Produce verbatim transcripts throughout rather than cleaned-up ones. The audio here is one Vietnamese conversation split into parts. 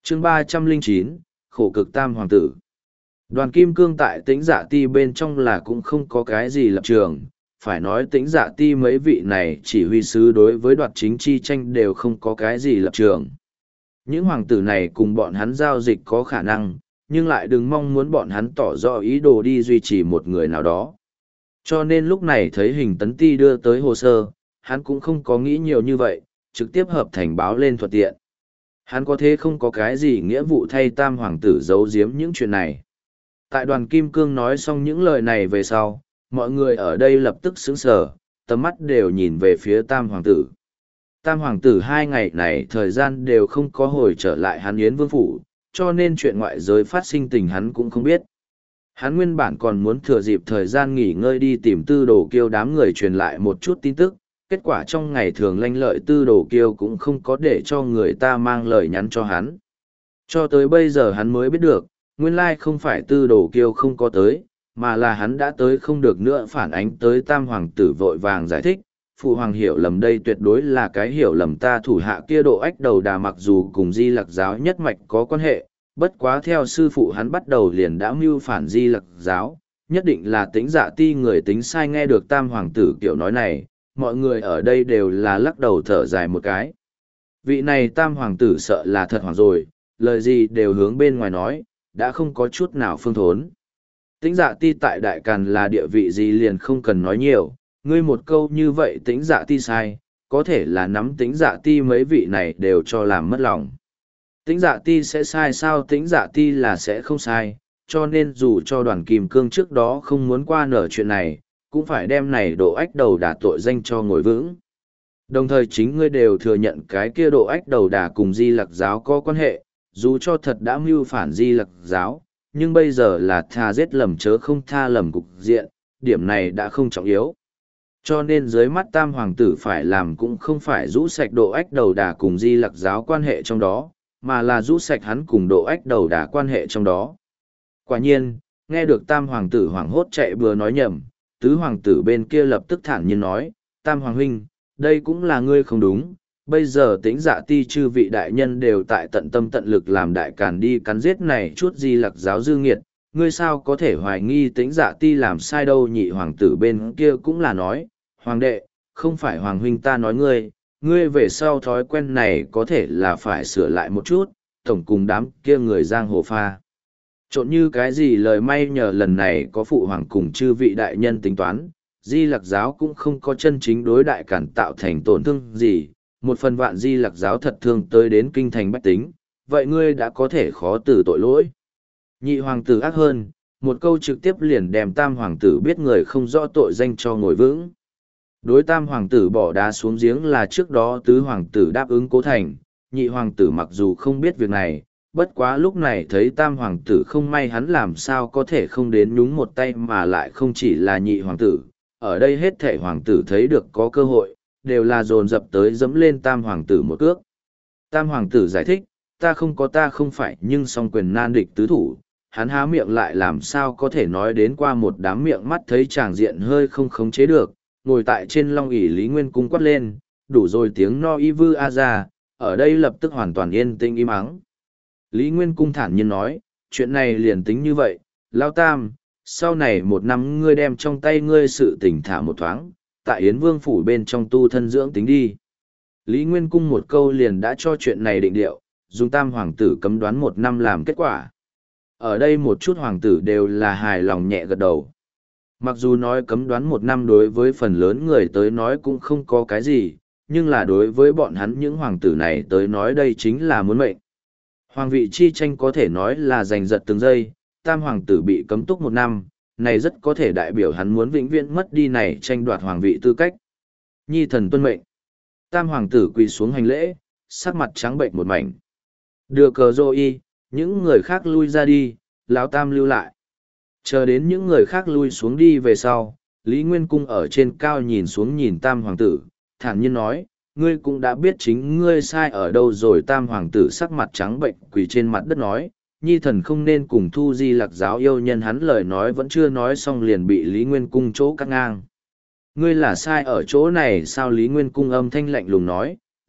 chương ba trăm linh chín, khổ cực tam hoàng tử. Đoàn kim cương tại tĩnh dạ ti bên trong là cũng không có cái gì lập trường, phải nói tĩnh dạ ti mấy vị này chỉ huy sứ đối với đoạt chính chi tranh đều không có cái gì lập trường. Những hoàng tử này cùng bọn hắn giao dịch có khả năng, nhưng lại đừng mong muốn bọn hắn tỏ rõ ý đồ đi duy trì một người nào đó. Cho nên lúc này thấy Hình Tấn Ti đưa tới hồ sơ, hắn cũng không có nghĩ nhiều như vậy, trực tiếp hợp thành báo lên thuận tiện. Hắn có thế không có cái gì nghĩa vụ thay tam hoàng tử giấu giếm những chuyện này. Tại đoàn Kim Cương nói xong những lời này về sau, mọi người ở đây lập tức sững sờ, tầm mắt đều nhìn về phía tam hoàng tử. Tam hoàng tử hai ngày này thời gian đều không có hồi trở lại hắn Yến Vương Phủ, cho nên chuyện ngoại giới phát sinh tình hắn cũng không biết. Hắn nguyên bản còn muốn thừa dịp thời gian nghỉ ngơi đi tìm tư đồ kiêu đám người truyền lại một chút tin tức, kết quả trong ngày thường lanh lợi tư đồ kiêu cũng không có để cho người ta mang lời nhắn cho hắn. Cho tới bây giờ hắn mới biết được, nguyên lai không phải tư đồ kiêu không có tới, mà là hắn đã tới không được nữa, phản ánh tới tam hoàng tử vội vàng giải thích. Phụ hoàng hiểu lầm đây tuyệt đối là cái hiểu lầm, ta thủ hạ kia Độ Ách Đầu Đà mặc dù cùng Di Lặc giáo nhất mạch có quan hệ, bất quá theo sư phụ hắn bắt đầu liền đã mưu phản Di Lặc giáo, nhất định là Tĩnh Dạ Ti người tính sai. Nghe được tam hoàng tử kiểu nói này, mọi người ở đây đều là lắc đầu thở dài một cái. Vị này tam hoàng tử sợ là thật hoảng rồi, lời gì đều hướng bên ngoài nói, đã không có chút nào phương thốn. Tĩnh Dạ Ti tại Đại Càn là địa vị gì liền không cần nói nhiều, ngươi một câu như vậy Tĩnh Dạ Ti sai, có thể là nắm Tĩnh Dạ Ti mấy vị này đều cho làm mất lòng. Tĩnh Dạ Ti sẽ sai sao? Tĩnh Dạ Ti là sẽ không sai, cho nên dù cho đoàn Kim Cương trước đó không muốn qua nở chuyện này, cũng phải đem này Độ Ách Đầu Đà tội danh cho ngồi vững. Đồng thời chính ngươi đều thừa nhận cái kia Độ Ách Đầu Đà cùng Di Lặc giáo có quan hệ, dù cho thật đã mưu phản Di Lặc giáo, nhưng bây giờ là tha giết lầm chớ không tha lầm cục diện, điểm này đã không trọng yếu. Cho nên dưới mắt tam hoàng tử phải làm cũng không phải rũ sạch Độ Ách Đầu Đà cùng Di Lặc giáo quan hệ trong đó, mà là rũ sạch hắn cùng Độ Ách Đầu Đà quan hệ trong đó. Quả nhiên, nghe được tam hoàng tử hoảng hốt chạy bừa nói nhầm, tứ hoàng tử bên kia lập tức thản nhiên nói, tam hoàng huynh, đây cũng là ngươi không đúng, bây giờ Tĩnh Dạ Ti chư vị đại nhân đều tại tận tâm tận lực làm Đại Càn đi cắn giết này chút Di Lặc giáo dư nghiệt, ngươi sao có thể hoài nghi Tĩnh Dạ Ti làm sai đâu. Nhị hoàng tử bên kia cũng là nói, hoàng đệ, không phải hoàng huynh ta nói ngươi, ngươi về sau thói quen này có thể là phải sửa lại một chút, tổng cùng đám kia người giang hồ pha trộn như cái gì. Lời may nhờ lần này có phụ hoàng cùng chư vị đại nhân tính toán, Di Lặc giáo cũng không có chân chính đối Đại Càn tạo thành tổn thương gì, một phần vạn Di Lặc giáo thật thương tới đến kinh thành bách tính, vậy ngươi đã có thể khó từ tội lỗi. Nhị hoàng tử ác hơn, một câu trực tiếp liền đem tam hoàng tử biết người không rõ tội danh cho ngồi vững. Đối tam hoàng tử bỏ đá xuống giếng là trước đó tứ hoàng tử đáp ứng cố thành, nhị hoàng tử mặc dù không biết việc này, bất quá lúc này thấy tam hoàng tử không may, hắn làm sao có thể không đến nhúng một tay, mà lại không chỉ là nhị hoàng tử, ở đây hết thể hoàng tử thấy được có cơ hội, đều là dồn dập tới dẫm lên tam hoàng tử một cước. Tam hoàng tử giải thích, ta không có ta không phải, nhưng song quyền nan địch tứ thủ, hắn há miệng lại làm sao có thể nói đến qua một đám miệng mắt thấy tràng diện hơi không khống chế được, ngồi tại trên long ỷ Lý Nguyên Cung quát lên, đủ rồi tiếng no y vư a ra, ở đây lập tức hoàn toàn yên tĩnh im ắng. Lý Nguyên Cung thản nhiên nói, chuyện này liền tính như vậy, Lao Tam, sau này một năm ngươi đem trong tay ngươi sự tỉnh thả một thoáng, tại Yến Vương Phủ bên trong tu thân dưỡng tính đi. Lý Nguyên Cung một câu liền đã cho chuyện này định điệu, dùng tam hoàng tử cấm đoán một năm làm kết quả. Ở đây một chút hoàng tử đều là hài lòng nhẹ gật đầu. Mặc dù nói cấm đoán một năm đối với phần lớn người tới nói cũng không có cái gì, nhưng là đối với bọn hắn những hoàng tử này tới nói đây chính là muốn mệnh. Hoàng vị chi tranh có thể nói là giành giật từng giây, tam hoàng tử bị cấm túc một năm, này rất có thể đại biểu hắn muốn vĩnh viễn mất đi này tranh đoạt hoàng vị tư cách. Nhi thần tuân mệnh. Tam hoàng tử quỳ xuống hành lễ, sắc mặt trắng bệnh một mảnh. Đưa cờ rô y, những người khác lui ra đi, lão tam lưu lại. Chờ đến những người khác lui xuống đi về sau, Lý Nguyên Cung ở trên cao nhìn xuống nhìn tam hoàng tử, thản nhiên nói, ngươi cũng đã biết chính ngươi sai ở đâu rồi. Tam hoàng tử sắc mặt trắng bệnh quỳ trên mặt đất nói, nhi thần không nên cùng thu Di Lặc giáo yêu nhân. Hắn lời nói vẫn chưa nói xong liền bị Lý Nguyên Cung chỗ cắt ngang. Ngươi là sai ở chỗ này sao? Lý Nguyên Cung âm thanh lạnh lùng nói,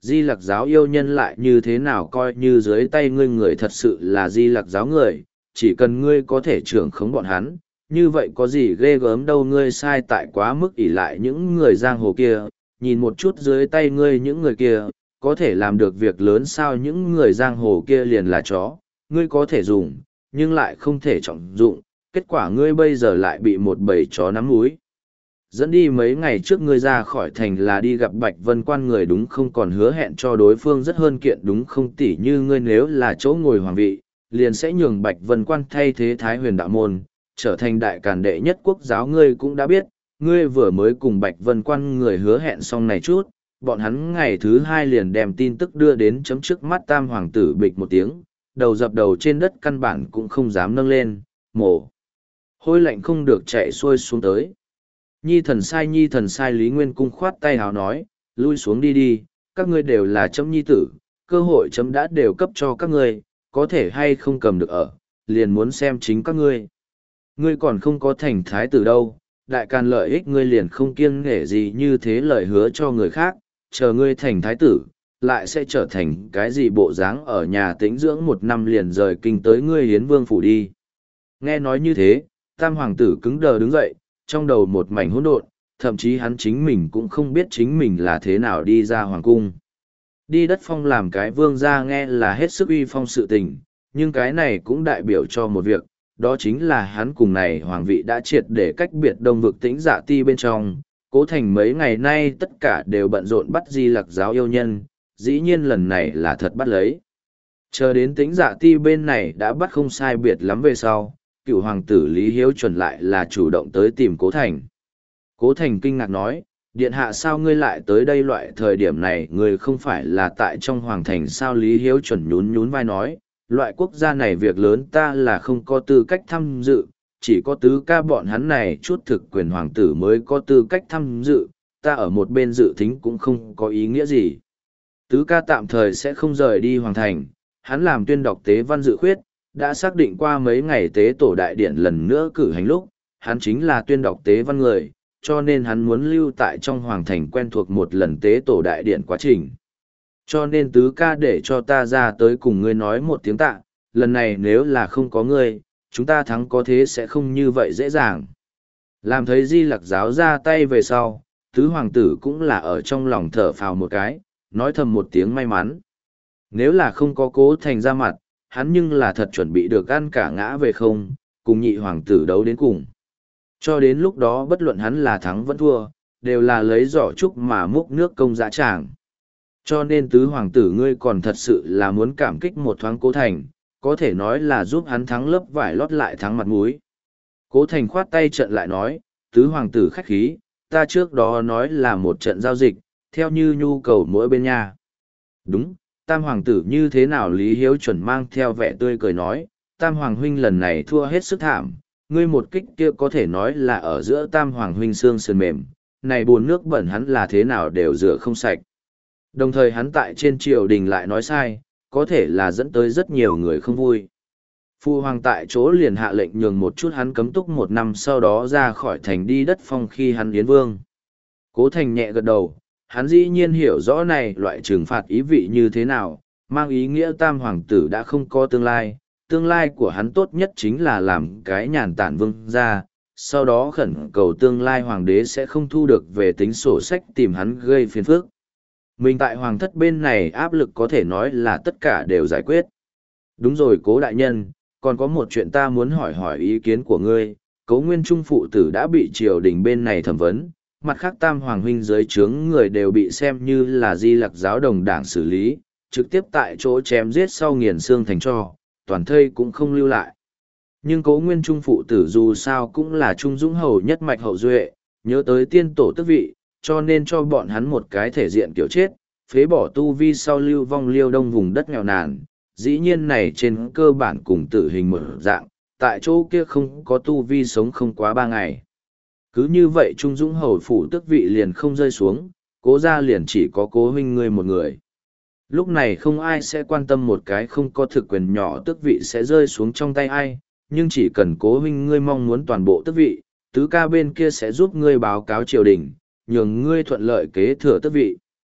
Di Lặc giáo yêu nhân lại như thế nào coi như dưới tay ngươi người thật sự là Di Lặc giáo người, chỉ cần ngươi có thể trưởng khống bọn hắn, như vậy có gì ghê gớm đâu. Ngươi sai tại quá mức ỷ lại những người giang hồ kia, nhìn một chút dưới tay ngươi những người kia, có thể làm được việc lớn sao? Những người giang hồ kia liền là chó, ngươi có thể dùng, nhưng lại không thể trọng dụng, kết quả ngươi bây giờ lại bị một bầy chó nắm múi dẫn đi. Mấy ngày trước ngươi ra khỏi thành là đi gặp Bạch Vân Quan người đúng không, còn hứa hẹn cho đối phương rất hơn kiện đúng không? Tỉ như ngươi nếu là chỗ ngồi hoàng vị, liền sẽ nhường Bạch Vân Quan thay thế Thái Huyền đạo môn, trở thành đại càn đệ nhất quốc giáo. Ngươi cũng đã biết, ngươi vừa mới cùng Bạch Vân Quan người hứa hẹn xong này chút, bọn hắn ngày thứ hai liền đem tin tức đưa đến chấm trước mắt Tam hoàng tử bịch một tiếng, đầu dập đầu trên đất, căn bản cũng không dám nâng lên, mổ hôi lạnh không được chạy xuôi xuống tới. Nhi thần sai, nhi thần sai. Lý Nguyên Cung khoát tay hào nói, lui xuống đi đi, các ngươi đều là chấm nhi tử, cơ hội chấm đã đều cấp cho các ngươi, có thể hay không cầm được ở, liền muốn xem chính các ngươi. Ngươi còn không có thành thái tử đâu, đại càn lợi ích ngươi liền không kiêng nể gì như thế lời hứa cho người khác, chờ ngươi thành thái tử, lại sẽ trở thành cái gì bộ dáng, ở nhà tĩnh dưỡng một năm liền rời kinh tới ngươi hiến vương phủ đi. Nghe nói như thế, Tam hoàng tử cứng đờ đứng dậy, trong đầu một mảnh hỗn độn, thậm chí hắn chính mình cũng không biết chính mình là thế nào đi ra hoàng cung. Đi đất phong làm cái vương gia nghe là hết sức uy phong sự tình, nhưng cái này cũng đại biểu cho một việc, đó chính là hắn cùng này hoàng vị đã triệt để cách biệt đông vực Tĩnh Dạ Ti bên trong. Cố Thành mấy ngày nay tất cả đều bận rộn bắt Di Lặc giáo yêu nhân, dĩ nhiên lần này là thật bắt lấy. Chờ đến Tĩnh Dạ Ti bên này đã bắt không sai biệt lắm về sau, cựu hoàng tử Lý Hiếu chuẩn lại là chủ động tới tìm Cố Thành. Cố Thành kinh ngạc nói, điện hạ sao ngươi lại tới đây, loại thời điểm này ngươi không phải là tại trong hoàng thành sao? Lý Hiếu chuẩn nhún nhún vai nói, loại quốc gia này việc lớn ta là không có tư cách tham dự, chỉ có tứ ca bọn hắn này chút thực quyền hoàng tử mới có tư cách tham dự, ta ở một bên dự thính cũng không có ý nghĩa gì. Tứ ca tạm thời sẽ không rời đi hoàng thành, hắn làm tuyên đọc tế văn dự khuyết, đã xác định qua mấy ngày tế tổ đại điện lần nữa cử hành lúc, hắn chính là tuyên đọc tế văn người, cho nên hắn muốn lưu tại trong hoàng thành quen thuộc một lần tế tổ đại điện quá trình. Cho nên tứ ca để cho ta ra tới cùng ngươi nói một tiếng tạ, lần này nếu là không có ngươi, chúng ta thắng có thế sẽ không như vậy dễ dàng. Làm thấy Di Lặc giáo ra tay về sau, tứ hoàng tử cũng là ở trong lòng thở phào một cái, nói thầm một tiếng may mắn. Nếu là không có Cố Thành ra mặt, hắn nhưng là thật chuẩn bị được ăn cả ngã về không, cùng nhị hoàng tử đấu đến cùng. Cho đến lúc đó bất luận hắn là thắng vẫn thua, đều là lấy giỏ trúc mà múc nước công dã tràng. Cho nên tứ hoàng tử ngươi còn thật sự là muốn cảm kích một thoáng Cố Thành, có thể nói là giúp hắn thắng lớp vải lót lại thắng mặt mũi. Cố Thành khoát tay trận lại nói, tứ hoàng tử khách khí, ta trước đó nói là một trận giao dịch, theo như nhu cầu mỗi bên nha. Đúng, tam hoàng tử như thế nào? Lý Hiếu chuẩn mang theo vẻ tươi cười nói, tam hoàng huynh lần này thua hết sức thảm, ngươi một kích kia có thể nói là ở giữa tam hoàng huynh xương sườn mềm, này bồn nước bẩn hắn là thế nào đều rửa không sạch. Đồng thời hắn tại trên triều đình lại nói sai, có thể là dẫn tới rất nhiều người không vui. Phu hoàng tại chỗ liền hạ lệnh nhường một chút hắn cấm túc một năm, sau đó ra khỏi thành đi đất phong khi hắn yến vương. Cố Thành nhẹ gật đầu, hắn dĩ nhiên hiểu rõ này loại trừng phạt ý vị như thế nào, mang ý nghĩa tam hoàng tử đã không có tương lai, tương lai của hắn tốt nhất chính là làm cái nhàn tản vương gia, sau đó khẩn cầu tương lai hoàng đế sẽ không thu được về tính sổ sách tìm hắn gây phiền phức. Mình tại hoàng thất bên này áp lực có thể nói là tất cả đều giải quyết. Đúng rồi Cố đại nhân, còn có một chuyện ta muốn hỏi hỏi ý kiến của ngươi. Cố Nguyên Trung phụ tử đã bị triều đình bên này thẩm vấn, mặt khác tam hoàng huynh dưới trướng người đều bị xem như là Di Lặc giáo đồng đảng xử lý, trực tiếp tại chỗ chém giết sau nghiền xương thành tro, toàn thây cũng không lưu lại. Nhưng Cố Nguyên Trung phụ tử dù sao cũng là trung dũng hầu nhất mạch hậu duệ, nhớ tới tiên tổ tước vị, cho nên cho bọn hắn một cái thể diện kiểu chết, phế bỏ tu vi sau lưu vong liêu đông vùng đất nghèo nàn. Dĩ nhiên này trên cơ bản cùng tử hình một dạng, tại chỗ kia không có tu vi sống không quá ba ngày. Cứ như vậy Trung Dũng hầu phủ tước vị liền không rơi xuống, Cố gia liền chỉ có Cố huynh ngươi một người. Lúc này không ai sẽ quan tâm một cái không có thực quyền nhỏ tước vị sẽ rơi xuống trong tay ai, nhưng chỉ cần Cố huynh ngươi mong muốn toàn bộ tước vị, tứ ca bên kia sẽ giúp ngươi báo cáo triều đình, nhường ngươi thuận lợi kế thừa tước vị.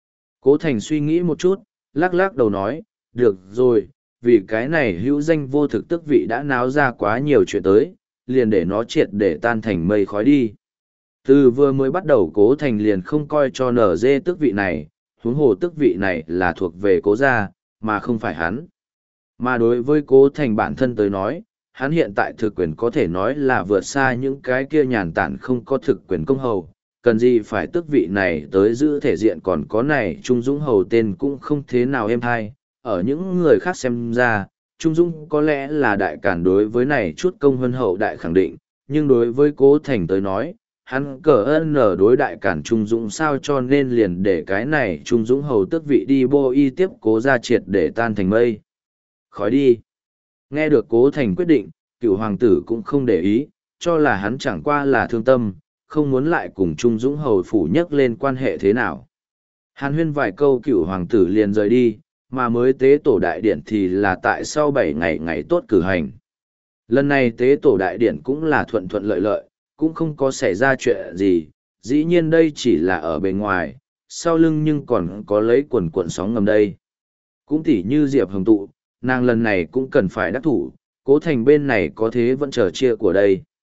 Cố Thành suy nghĩ một chút, lắc lắc đầu nói, được rồi, vì cái này hữu danh vô thực tước vị đã náo ra quá nhiều chuyện tới, liền để nó triệt để tan thành mây khói đi. Từ vừa mới bắt đầu Cố Thành liền không coi cho nở dê tước vị này, huống hồ tước vị này là thuộc về Cố gia, mà không phải hắn. Mà đối với Cố Thành bản thân tới nói, hắn hiện tại thực quyền có thể nói là vượt xa những cái kia nhàn tản không có thực quyền công hầu, cần gì phải tước vị này tới giữ thể diện, còn có này Trung Dũng hầu tên cũng không thế nào êm hay, ở những người khác xem ra, Trung Dũng có lẽ là đại cản đối với này chút công hơn hậu đại khẳng định, nhưng đối với Cố Thành tới nói, hắn cờ ơn ở đối đại cản Trung Dũng sao cho nên liền để cái này Trung Dũng hầu tước vị đi bô y tiếp Cố gia triệt để tan thành mây. Khói đi. Nghe được Cố Thành quyết định, cựu hoàng tử cũng không để ý, cho là hắn chẳng qua là thương tâm, không muốn lại cùng Trung Dũng hầu phủ nhắc lên quan hệ thế nào. Hàn huyên vài câu cựu hoàng tử liền rời đi, mà mới tế tổ đại điện thì là tại sau bảy ngày ngày tốt cử hành. Lần này tế tổ đại điện cũng là thuận thuận lợi lợi, cũng không có xảy ra chuyện gì, dĩ nhiên đây chỉ là ở bề ngoài, sau lưng nhưng còn có lấy quần cuộn sóng ngầm đây. Cũng tỉ như Diệp Hồng Tụ, nàng lần này cũng cần phải đắc thủ, Cố Thành bên này có thế vẫn chờ chia của đây.